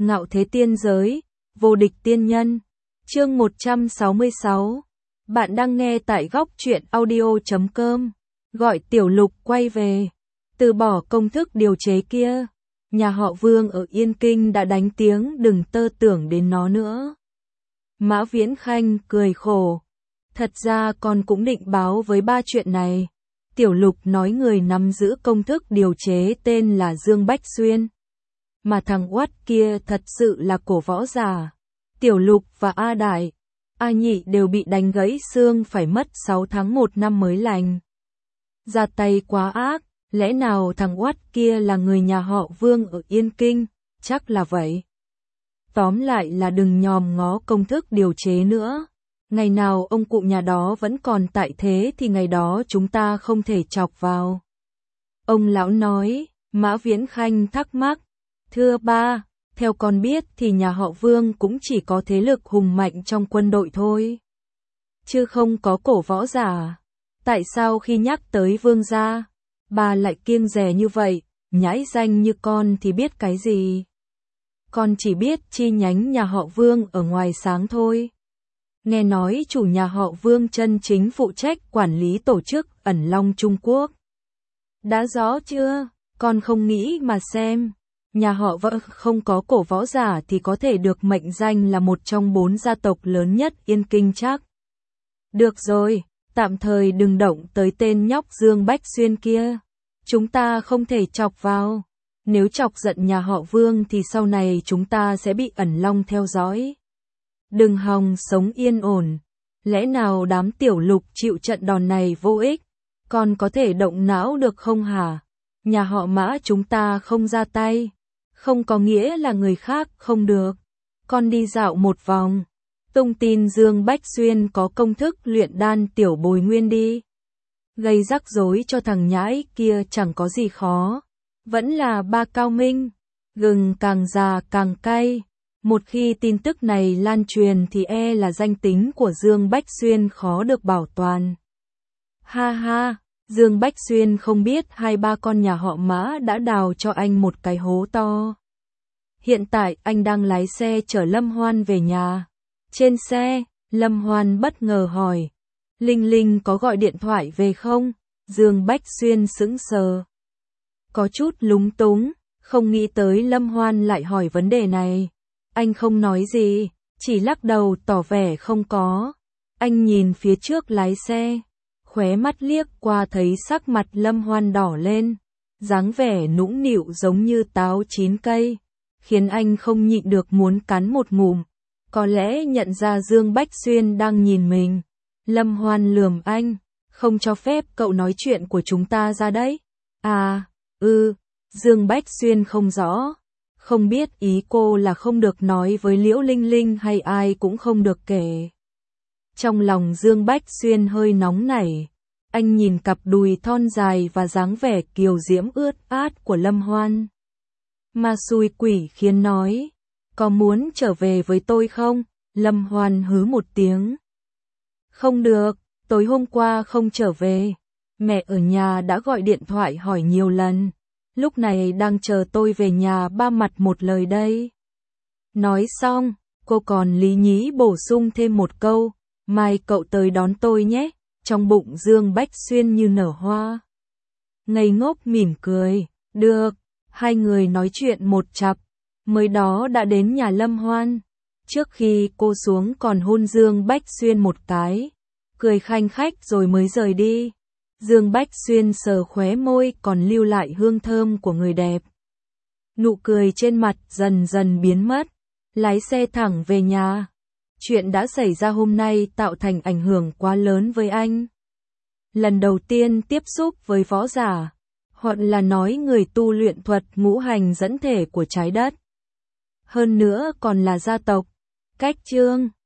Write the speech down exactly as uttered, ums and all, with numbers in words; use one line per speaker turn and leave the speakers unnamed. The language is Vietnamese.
Ngạo thế tiên giới, vô địch tiên nhân. Chương một trăm sáu mươi sáu. Bạn đang nghe tại góc truyện audio chấm com. Gọi Tiểu Lục quay về. Từ bỏ công thức điều chế kia. Nhà họ Vương ở Yên Kinh đã đánh tiếng đừng tơ tưởng đến nó nữa. Mã Viễn Khanh cười khổ. Thật ra con cũng định báo với ba chuyện này. Tiểu Lục nói người nắm giữ công thức điều chế tên là Dương Bách Xuyên. Mà thằng Oát kia thật sự là cổ võ giả. Tiểu Lục và A Đại, A Nhị đều bị đánh gãy xương phải mất sáu tháng một năm mới lành. Ra tay quá ác, lẽ nào thằng Oát kia là người nhà họ Vương ở Yên Kinh, chắc là vậy. Tóm lại là đừng nhòm ngó công thức điều chế nữa. Ngày nào ông cụ nhà đó vẫn còn tại thế thì ngày đó chúng ta không thể chọc vào. Ông lão nói. Mã Viễn Khanh thắc mắc. Thưa ba, theo con biết thì nhà họ Vương cũng chỉ có thế lực hùng mạnh trong quân đội thôi. Chứ không có cổ võ giả. Tại sao khi nhắc tới Vương gia, bà lại kiêng dè như vậy, nhãi danh như con thì biết cái gì? Con chỉ biết chi nhánh nhà họ Vương ở ngoài sáng thôi. Nghe nói chủ nhà họ Vương chân chính phụ trách quản lý tổ chức Ẩn Long Trung Quốc. Đã rõ chưa? Con không nghĩ mà xem. Nhà họ Vương không có cổ võ giả thì có thể được mệnh danh là một trong bốn gia tộc lớn nhất Yên Kinh chắc. Được rồi, tạm thời đừng động tới tên nhóc Dương Bách Xuyên kia. Chúng ta không thể chọc vào. Nếu chọc giận nhà họ Vương thì sau này chúng ta sẽ bị Ẩn Long theo dõi. Đừng hòng sống yên ổn. Lẽ nào đám Tiểu Lục chịu trận đòn này vô ích? Con có thể động não được không hả? Nhà họ Mã chúng ta không ra tay. Không có nghĩa là người khác không được. Con đi dạo một vòng. Tung tin Dương Bách Xuyên có công thức luyện đan tiểu bồi nguyên đi. Gây rắc rối cho thằng nhãi kia chẳng có gì khó. Vẫn là ba cao minh. Gừng càng già càng cay. Một khi tin tức này lan truyền thì e là danh tính của Dương Bách Xuyên khó được bảo toàn. Ha ha, Dương Bách Xuyên không biết hai ba con nhà họ Mã đã đào cho anh một cái hố to. Hiện tại anh đang lái xe chở Lâm Hoan về nhà. Trên xe, Lâm Hoan bất ngờ hỏi. Linh Linh có gọi điện thoại về không? Dương Bách Xuyên sững sờ. Có chút lúng túng, không nghĩ tới Lâm Hoan lại hỏi vấn đề này. Anh không nói gì, chỉ lắc đầu tỏ vẻ không có. Anh nhìn phía trước lái xe, khóe mắt liếc qua thấy sắc mặt Lâm Hoan đỏ lên, dáng vẻ nũng nịu giống như táo chín cây, khiến anh không nhịn được muốn cắn một ngụm. Có lẽ nhận ra Dương Bách Xuyên đang nhìn mình. Lâm Hoan lườm anh, không cho phép cậu nói chuyện của chúng ta ra đấy. À, ừ, Dương Bách Xuyên không rõ. Không biết ý cô là không được nói với Liễu Linh Linh hay ai cũng không được kể. Trong lòng Dương Bách Xuyên hơi nóng nảy. Anh nhìn cặp đùi thon dài và dáng vẻ kiều diễm ướt át của Lâm Hoan. Mà xui quỷ khiến nói. Có muốn trở về với tôi không? Lâm Hoan hứ một tiếng. Không được, tối hôm qua không trở về. Mẹ ở nhà đã gọi điện thoại hỏi nhiều lần. Lúc này đang chờ tôi về nhà ba mặt một lời đây. Nói xong, cô còn lý nhí bổ sung thêm một câu. Mai cậu tới đón tôi nhé. Trong bụng Dương Bách Xuyên như nở hoa. Ngây ngốc mỉm cười. Được, hai người nói chuyện một chặp. Mới đó đã đến nhà Lâm Hoan. Trước khi cô xuống còn hôn Dương Bách Xuyên một cái. Cười khanh khách rồi mới rời đi. Dương Bách Xuyên sờ khóe môi còn lưu lại hương thơm của người đẹp. Nụ cười trên mặt dần dần biến mất. Lái xe thẳng về nhà. Chuyện đã xảy ra hôm nay tạo thành ảnh hưởng quá lớn với anh. Lần đầu tiên tiếp xúc với võ giả. Hoặc là nói người tu luyện thuật ngũ hành dẫn thể của trái đất. Hơn nữa còn là gia tộc. Cách chương